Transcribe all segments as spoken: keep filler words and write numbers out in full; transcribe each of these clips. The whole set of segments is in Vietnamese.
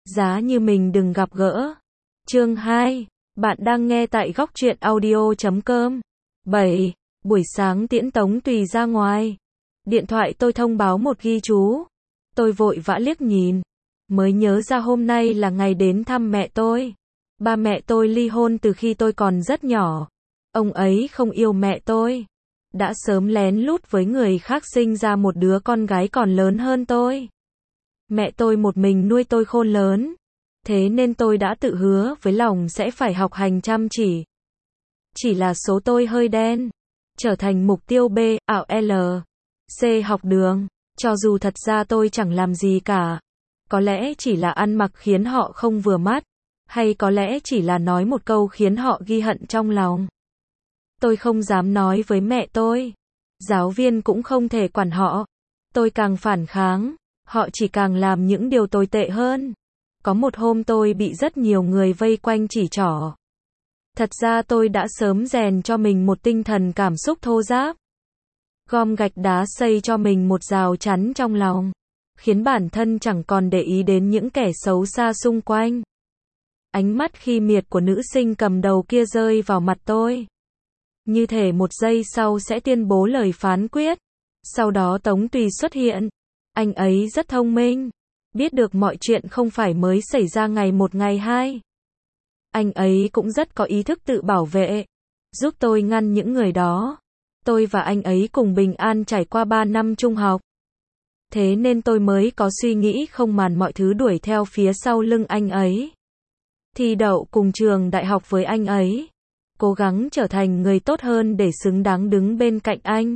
Giá như mình đừng gặp gỡ. Chương hai. Bạn đang nghe tại góc truyện audio chấm com. bảy. Buổi sáng tiễn Tống Tùy ra ngoài. Điện thoại tôi thông báo một ghi chú. Tôi vội vã liếc nhìn. Mới nhớ ra hôm nay là ngày đến thăm mẹ tôi. Ba mẹ tôi ly hôn từ khi tôi còn rất nhỏ. Ông ấy không yêu mẹ tôi. Đã sớm lén lút với người khác sinh ra một đứa con gái còn lớn hơn tôi. Mẹ tôi một mình nuôi tôi khôn lớn. Thế nên tôi đã tự hứa với lòng sẽ phải học hành chăm chỉ. Chỉ là số tôi hơi đen. Trở thành mục tiêu B, ảo L, C học đường. Cho dù thật ra tôi chẳng làm gì cả. Có lẽ chỉ là ăn mặc khiến họ không vừa mắt. Hay có lẽ chỉ là nói một câu khiến họ ghi hận trong lòng. Tôi không dám nói với mẹ tôi. Giáo viên cũng không thể quản họ. Tôi càng phản kháng, họ chỉ càng làm những điều tồi tệ hơn. Có một hôm tôi bị rất nhiều người vây quanh chỉ trỏ. Thật ra tôi đã sớm rèn cho mình một tinh thần cảm xúc thô ráp. Gom gạch đá xây cho mình một rào chắn trong lòng. Khiến bản thân chẳng còn để ý đến những kẻ xấu xa xung quanh. Ánh mắt khi miệt của nữ sinh cầm đầu kia rơi vào mặt tôi. Như thể một giây sau sẽ tuyên bố lời phán quyết. Sau đó Tống Tùy xuất hiện. Anh ấy rất thông minh. Biết được mọi chuyện không phải mới xảy ra ngày một ngày hai. Anh ấy cũng rất có ý thức tự bảo vệ. Giúp tôi ngăn những người đó. Tôi và anh ấy cùng bình an trải qua ba năm trung học. Thế nên tôi mới có suy nghĩ không màn mọi thứ đuổi theo phía sau lưng anh ấy. Thi đậu cùng trường đại học với anh ấy. Cố gắng trở thành người tốt hơn để xứng đáng đứng bên cạnh anh.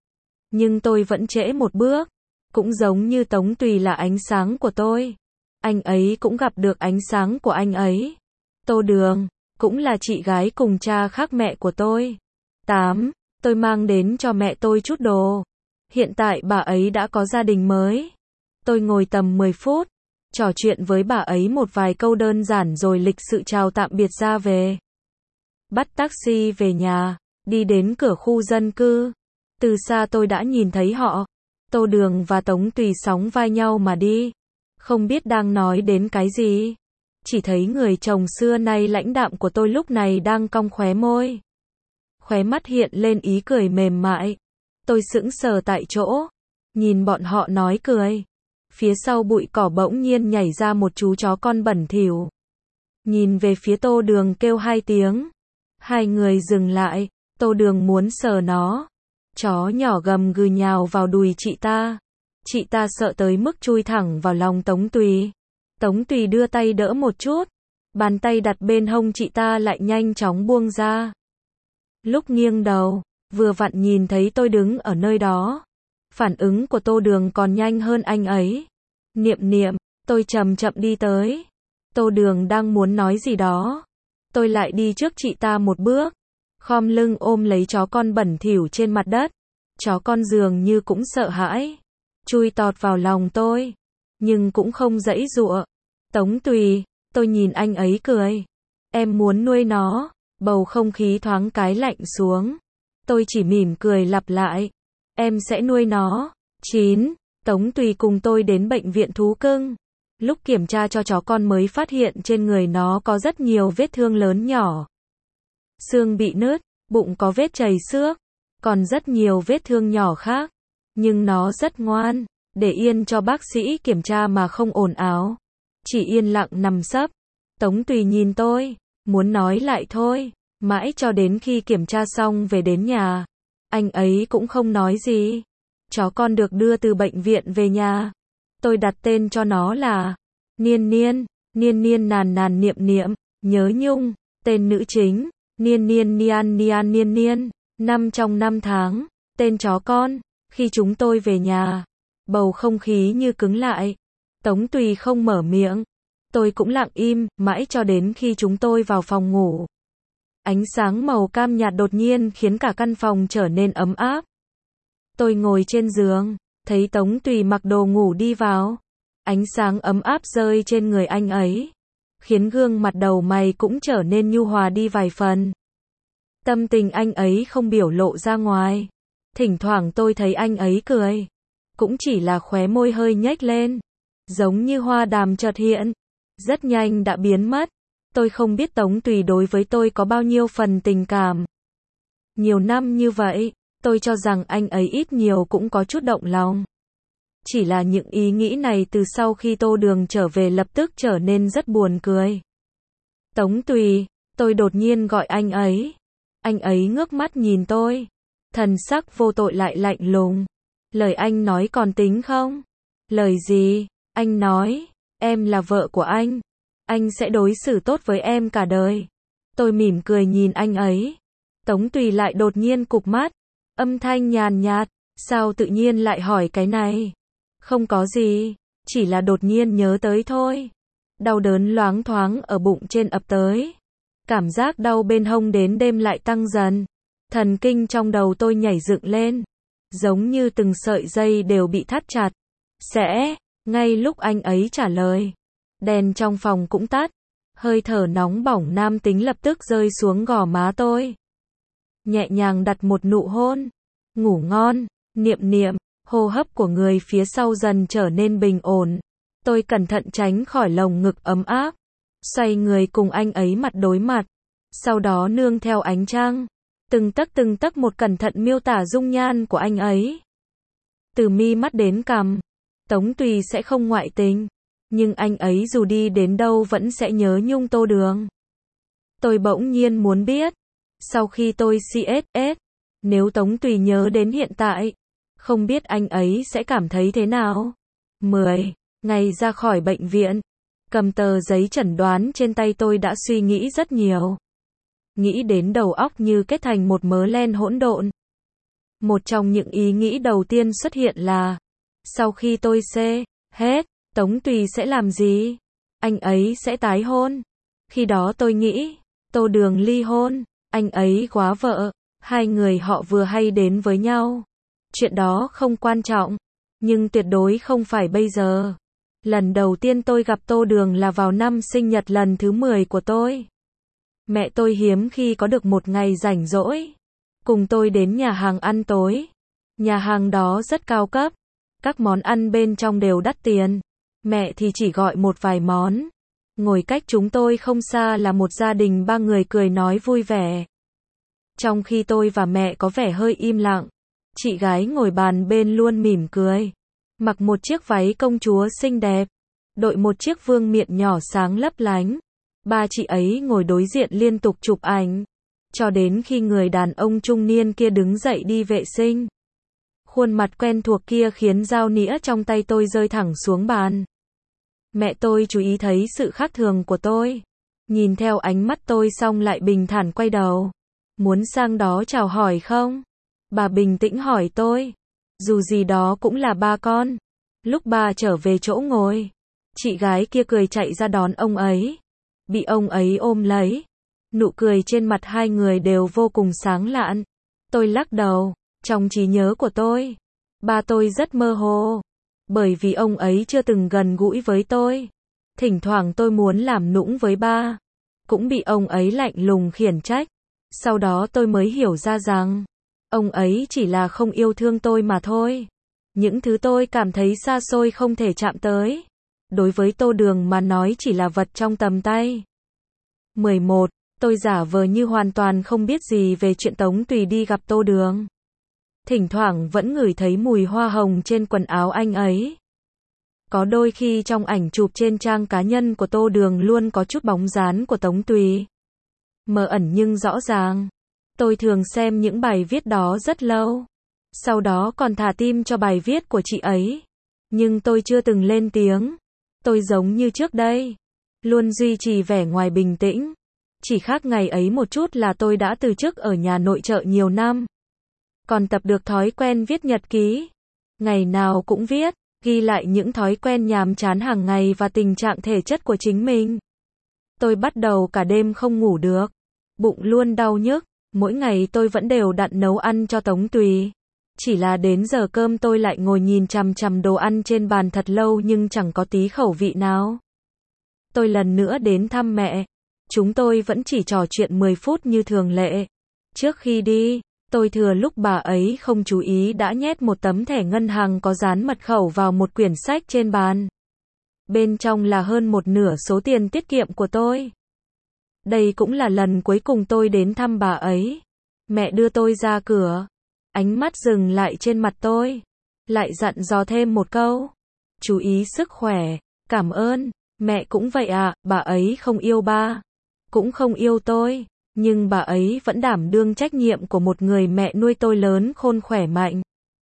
Nhưng tôi vẫn trễ một bước. Cũng giống như Tống Tùy là ánh sáng của tôi. Anh ấy cũng gặp được ánh sáng của anh ấy. Tô Đường, cũng là chị gái cùng cha khác mẹ của tôi. tám. Tôi mang đến cho mẹ tôi chút đồ. Hiện tại bà ấy đã có gia đình mới. Tôi ngồi tầm mười phút. Trò chuyện với bà ấy một vài câu đơn giản rồi lịch sự chào tạm biệt ra về. Bắt taxi về nhà. Đi đến cửa khu dân cư. Từ xa tôi đã nhìn thấy họ. Tô Đường và Tống Tùy sóng vai nhau mà đi. Không biết đang nói đến cái gì. Chỉ thấy người chồng xưa nay lãnh đạm của tôi lúc này đang cong khóe môi. Khóe mắt hiện lên ý cười mềm mại. Tôi sững sờ tại chỗ. Nhìn bọn họ nói cười. Phía sau bụi cỏ bỗng nhiên nhảy ra một chú chó con bẩn thỉu. Nhìn về phía Tô Đường kêu hai tiếng. Hai người dừng lại. Tô Đường muốn sờ nó. Chó nhỏ gầm gừ nhào vào đùi chị ta. Chị ta sợ tới mức chui thẳng vào lòng Tống Tùy. Tống Tùy đưa tay đỡ một chút. Bàn tay đặt bên hông chị ta lại nhanh chóng buông ra. Lúc nghiêng đầu, vừa vặn nhìn thấy tôi đứng ở nơi đó. Phản ứng của Tô Đường còn nhanh hơn anh ấy. Niệm niệm, tôi chậm chậm đi tới. Tô Đường đang muốn nói gì đó. Tôi lại đi trước chị ta một bước. Khom lưng ôm lấy chó con bẩn thỉu trên mặt đất. Chó con dường như cũng sợ hãi. Chui tọt vào lòng tôi. Nhưng cũng không giãy giụa. Tống Tùy, tôi nhìn anh ấy cười. Em muốn nuôi nó. Bầu không khí thoáng cái lạnh xuống. Tôi chỉ mỉm cười lặp lại. Em sẽ nuôi nó. chín. Tống Tùy cùng tôi đến bệnh viện thú cưng. Lúc kiểm tra cho chó con mới phát hiện trên người nó có rất nhiều vết thương lớn nhỏ. Xương bị nứt, bụng có vết chảy xước, còn rất nhiều vết thương nhỏ khác. Nhưng nó rất ngoan, để yên cho bác sĩ kiểm tra mà không ồn ào. Chỉ yên lặng nằm sấp. Tống Tùy nhìn tôi, muốn nói lại thôi, mãi cho đến khi kiểm tra xong về đến nhà. Anh ấy cũng không nói gì. Chó con được đưa từ bệnh viện về nhà. Tôi đặt tên cho nó là Niên Niên, Niên Niên nàn nàn niệm niệm, nhớ nhung, tên nữ chính. Niên Niên Nian Nian Niên Niên, năm trong năm tháng, tên chó con. Khi chúng tôi về nhà, bầu không khí như cứng lại. Tống Tùy không mở miệng. Tôi cũng lặng im, mãi cho đến khi chúng tôi vào phòng ngủ. Ánh sáng màu cam nhạt đột nhiên khiến cả căn phòng trở nên ấm áp. Tôi ngồi trên giường, thấy Tống Tùy mặc đồ ngủ đi vào. Ánh sáng ấm áp rơi trên người anh ấy. Khiến gương mặt đầu mày cũng trở nên nhu hòa đi vài phần. Tâm tình anh ấy không biểu lộ ra ngoài. Thỉnh thoảng tôi thấy anh ấy cười. Cũng chỉ là khóe môi hơi nhếch lên. Giống như hoa đàm chợt hiện. rất nhanh đã biến mất. Tôi không biết Tống Tùy đối với tôi có bao nhiêu phần tình cảm. Nhiều năm như vậy, tôi cho rằng anh ấy ít nhiều cũng có chút động lòng. Chỉ là những ý nghĩ này từ sau khi Tô Đường trở về lập tức trở nên rất buồn cười. Tống Tùy, tôi đột nhiên gọi anh ấy. Anh ấy ngước mắt nhìn tôi. Thần sắc vô tội lại lạnh lùng. Lời anh nói còn tính không? Lời gì? Anh nói, em là vợ của anh. Anh sẽ đối xử tốt với em cả đời. Tôi mỉm cười nhìn anh ấy. Tống Tùy lại đột nhiên cụp mắt. Âm thanh nhàn nhạt, sao tự nhiên lại hỏi cái này? Không có gì, chỉ là đột nhiên nhớ tới thôi. Đau đớn loáng thoáng ở bụng trên ập tới. Cảm giác đau bên hông đến đêm lại tăng dần. Thần kinh trong đầu tôi nhảy dựng lên. Giống như từng sợi dây đều bị thắt chặt. Sẽ, ngay lúc anh ấy trả lời. Đèn trong phòng cũng tắt. Hơi thở nóng bỏng nam tính lập tức rơi xuống gò má tôi. Nhẹ nhàng đặt một nụ hôn. Ngủ ngon, niệm niệm. Hô hấp của người phía sau dần trở nên bình ổn. Tôi cẩn thận tránh khỏi lồng ngực ấm áp. Xoay người cùng anh ấy mặt đối mặt. Sau đó nương theo ánh trăng. Từng tấc từng tấc một cẩn thận miêu tả dung nhan của anh ấy. Từ mi mắt đến cằm. Tống Tùy sẽ không ngoại tình. Nhưng anh ấy dù đi đến đâu vẫn sẽ nhớ nhung Tô Đường. Tôi bỗng nhiên muốn biết. Sau khi tôi xê ét ét. Nếu Tống Tùy nhớ đến hiện tại. Không biết anh ấy sẽ cảm thấy thế nào. mười. Ngày ra khỏi bệnh viện. Cầm tờ giấy chẩn đoán trên tay tôi đã suy nghĩ rất nhiều. Nghĩ đến đầu óc như kết thành một mớ len hỗn độn. Một trong những ý nghĩ đầu tiên xuất hiện là. Sau khi tôi xê hết, Tống Tùy sẽ làm gì? Anh ấy sẽ tái hôn. Khi đó tôi nghĩ. Tô Đường ly hôn. Anh ấy góa vợ. Hai người họ vừa hay đến với nhau. Chuyện đó không quan trọng. Nhưng tuyệt đối không phải bây giờ. Lần đầu tiên tôi gặp Tô Đường là vào năm sinh nhật lần thứ mười của tôi. Mẹ tôi hiếm khi có được một ngày rảnh rỗi. Cùng tôi đến nhà hàng ăn tối. Nhà hàng đó rất cao cấp. Các món ăn bên trong đều đắt tiền. Mẹ thì chỉ gọi một vài món. Ngồi cách chúng tôi không xa là một gia đình ba người cười nói vui vẻ. Trong khi tôi và mẹ có vẻ hơi im lặng. Chị gái ngồi bàn bên luôn mỉm cười. Mặc một chiếc váy công chúa xinh đẹp. Đội một chiếc vương miện nhỏ sáng lấp lánh. Ba chị ấy ngồi đối diện liên tục chụp ảnh. Cho đến khi người đàn ông trung niên kia đứng dậy đi vệ sinh. Khuôn mặt quen thuộc kia khiến dao nĩa trong tay tôi rơi thẳng xuống bàn. Mẹ tôi chú ý thấy sự khác thường của tôi. Nhìn theo ánh mắt tôi xong lại bình thản quay đầu. Muốn sang đó chào hỏi không? Bà bình tĩnh hỏi tôi. Dù gì đó cũng là ba con. Lúc bà trở về chỗ ngồi. Chị gái kia cười chạy ra đón ông ấy. Bị ông ấy ôm lấy. Nụ cười trên mặt hai người đều vô cùng sáng lạn. Tôi lắc đầu. Trong trí nhớ của tôi. Ba tôi rất mơ hồ. Bởi vì ông ấy chưa từng gần gũi với tôi. Thỉnh thoảng tôi muốn làm nũng với ba. Cũng bị ông ấy lạnh lùng khiển trách. Sau đó tôi mới hiểu ra rằng. Ông ấy chỉ là không yêu thương tôi mà thôi. Những thứ tôi cảm thấy xa xôi không thể chạm tới. Đối với Tô Đường mà nói chỉ là vật trong tầm tay. mười một. Tôi giả vờ như hoàn toàn không biết gì về chuyện Tống Tùy đi gặp Tô Đường. Thỉnh thoảng vẫn ngửi thấy mùi hoa hồng trên quần áo anh ấy. Có đôi khi trong ảnh chụp trên trang cá nhân của Tô Đường luôn có chút bóng dáng của Tống Tùy. Mờ ẩn nhưng rõ ràng. Tôi thường xem những bài viết đó rất lâu. Sau đó còn thả tim cho bài viết của chị ấy. Nhưng tôi chưa từng lên tiếng. Tôi giống như trước đây. Luôn duy trì vẻ ngoài bình tĩnh. Chỉ khác ngày ấy một chút là tôi đã từ chức ở nhà nội trợ nhiều năm. Còn tập được thói quen viết nhật ký. Ngày nào cũng viết, ghi lại những thói quen nhàm chán hàng ngày và tình trạng thể chất của chính mình. Tôi bắt đầu cả đêm không ngủ được. Bụng luôn đau nhức. Mỗi ngày tôi vẫn đều đặn nấu ăn cho Tống Tùy. Chỉ là đến giờ cơm tôi lại ngồi nhìn chằm chằm đồ ăn trên bàn thật lâu nhưng chẳng có tí khẩu vị nào. Tôi lần nữa đến thăm mẹ. Chúng tôi vẫn chỉ trò chuyện mười phút như thường lệ. Trước khi đi, tôi thừa lúc bà ấy không chú ý đã nhét một tấm thẻ ngân hàng có dán mật khẩu vào một quyển sách trên bàn. Bên trong là hơn một nửa số tiền tiết kiệm của tôi. Đây cũng là lần cuối cùng tôi đến thăm bà ấy. Mẹ đưa tôi ra cửa. Ánh mắt dừng lại trên mặt tôi. Lại dặn dò thêm một câu. Chú ý sức khỏe. Cảm ơn. Mẹ cũng vậy à, bà ấy không yêu ba. Cũng không yêu tôi. Nhưng bà ấy vẫn đảm đương trách nhiệm của một người mẹ nuôi tôi lớn khôn khỏe mạnh.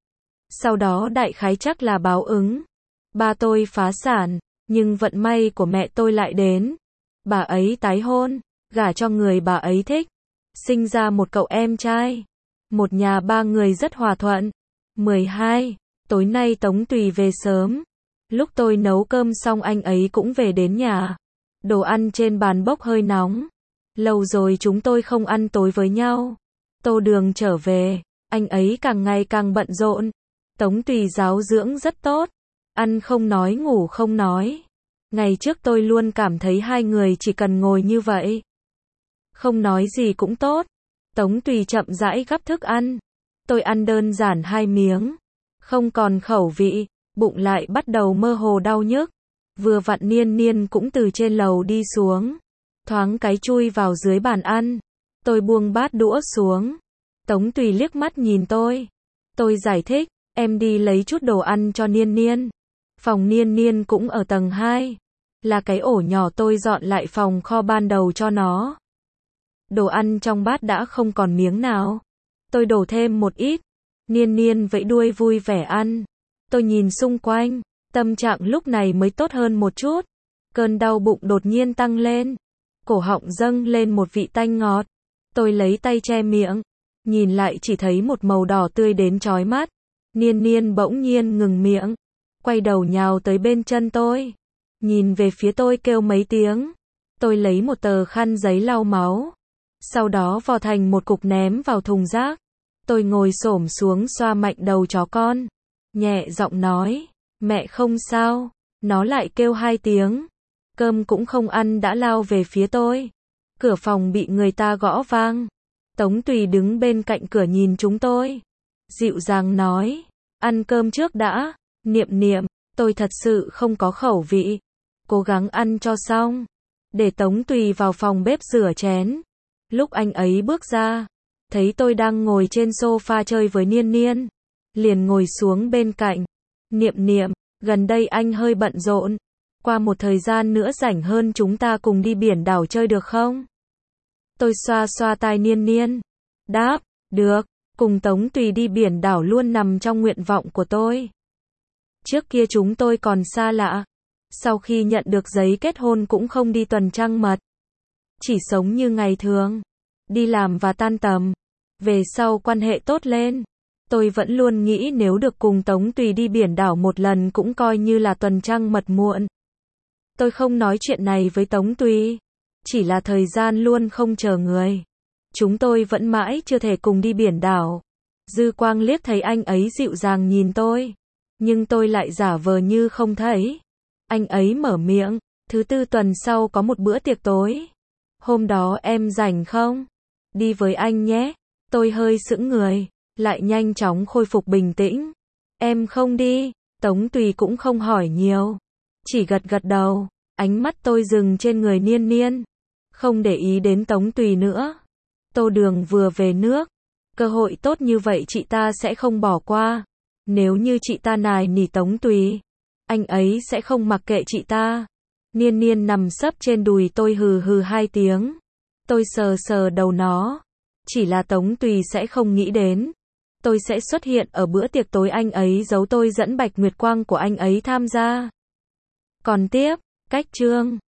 Sau đó đại khái chắc là báo ứng. Ba tôi phá sản. Nhưng vận may của mẹ tôi lại đến. Bà ấy tái hôn. Gả cho người bà ấy thích. Sinh ra một cậu em trai. Một nhà ba người rất hòa thuận. mười hai. Tối nay Tống Tùy về sớm. Lúc tôi nấu cơm xong anh ấy cũng về đến nhà. Đồ ăn trên bàn bốc hơi nóng. Lâu rồi chúng tôi không ăn tối với nhau. Tô Đường trở về. Anh ấy càng ngày càng bận rộn. Tống Tùy giáo dưỡng rất tốt. Ăn không nói ngủ không nói. Ngày trước tôi luôn cảm thấy hai người chỉ cần ngồi như vậy. Không nói gì cũng tốt. Tống Tùy chậm rãi gắp thức ăn. Tôi ăn đơn giản hai miếng. Không còn khẩu vị. Bụng lại bắt đầu mơ hồ đau nhức. Vừa vặn Niên Niên cũng từ trên lầu đi xuống. Thoáng cái chui vào dưới bàn ăn. Tôi buông bát đũa xuống. Tống Tùy liếc mắt nhìn tôi. Tôi giải thích, em đi lấy chút đồ ăn cho Niên Niên. Phòng Niên Niên cũng ở tầng hai. Là cái ổ nhỏ tôi dọn lại phòng kho ban đầu cho nó. Đồ ăn trong bát đã không còn miếng nào. Tôi đổ thêm một ít. Niên Niên vẫy đuôi vui vẻ ăn. Tôi nhìn xung quanh. Tâm trạng lúc này mới tốt hơn một chút. Cơn đau bụng đột nhiên tăng lên. Cổ họng dâng lên một vị tanh ngọt. Tôi lấy tay che miệng. Nhìn lại chỉ thấy một màu đỏ tươi đến chói mắt. Niên Niên bỗng nhiên ngừng miệng. Quay đầu nhào tới bên chân tôi. Nhìn về phía tôi kêu mấy tiếng. Tôi lấy một tờ khăn giấy lau máu. Sau đó vò thành một cục ném vào thùng rác. Tôi ngồi xổm xuống xoa mạnh đầu chó con. Nhẹ giọng nói. Mẹ không sao. Nó lại kêu hai tiếng. Cơm cũng không ăn đã lao về phía tôi. Cửa phòng bị người ta gõ vang. Tống Tùy đứng bên cạnh cửa nhìn chúng tôi. Dịu dàng nói. Ăn cơm trước đã. Niệm Niệm, tôi thật sự không có khẩu vị. Cố gắng ăn cho xong. Để Tống Tùy vào phòng bếp rửa chén. Lúc anh ấy bước ra. Thấy tôi đang ngồi trên sofa chơi với Niên Niên. Liền ngồi xuống bên cạnh. Niệm Niệm, gần đây anh hơi bận rộn. Qua một thời gian nữa rảnh hơn chúng ta cùng đi biển đảo chơi được không? Tôi xoa xoa tai Niên Niên. Đáp, được, cùng Tống Tùy đi biển đảo luôn nằm trong nguyện vọng của tôi. Trước kia chúng tôi còn xa lạ. Sau khi nhận được giấy kết hôn cũng không đi tuần trăng mật. Chỉ sống như ngày thường. Đi làm và tan tầm. Về sau quan hệ tốt lên. Tôi vẫn luôn nghĩ nếu được cùng Tống Tùy đi biển đảo một lần cũng coi như là tuần trăng mật muộn. Tôi không nói chuyện này với Tống Tùy. Chỉ là thời gian luôn không chờ người. Chúng tôi vẫn mãi chưa thể cùng đi biển đảo. Dư Quang liếc thấy anh ấy dịu dàng nhìn tôi. Nhưng tôi lại giả vờ như không thấy. Anh ấy mở miệng. Thứ tư tuần sau có một bữa tiệc tối. Hôm đó em rảnh không? Đi với anh nhé. Tôi hơi sững người. Lại nhanh chóng khôi phục bình tĩnh. Em không đi. Tống Tùy cũng không hỏi nhiều. Chỉ gật gật đầu. Ánh mắt tôi dừng trên người Niên Niên. Không để ý đến Tống Tùy nữa. Tô Đường vừa về nước. Cơ hội tốt như vậy chị ta sẽ không bỏ qua. Nếu như chị ta nài nỉ Tống Tùy, anh ấy sẽ không mặc kệ chị ta. Niên Niên nằm sấp trên đùi tôi hừ hừ hai tiếng. Tôi sờ sờ đầu nó. Chỉ là Tống Tùy sẽ không nghĩ đến. Tôi sẽ xuất hiện ở bữa tiệc tối anh ấy giấu tôi dẫn Bạch Nguyệt Quang của anh ấy tham gia. Còn tiếp, cách chương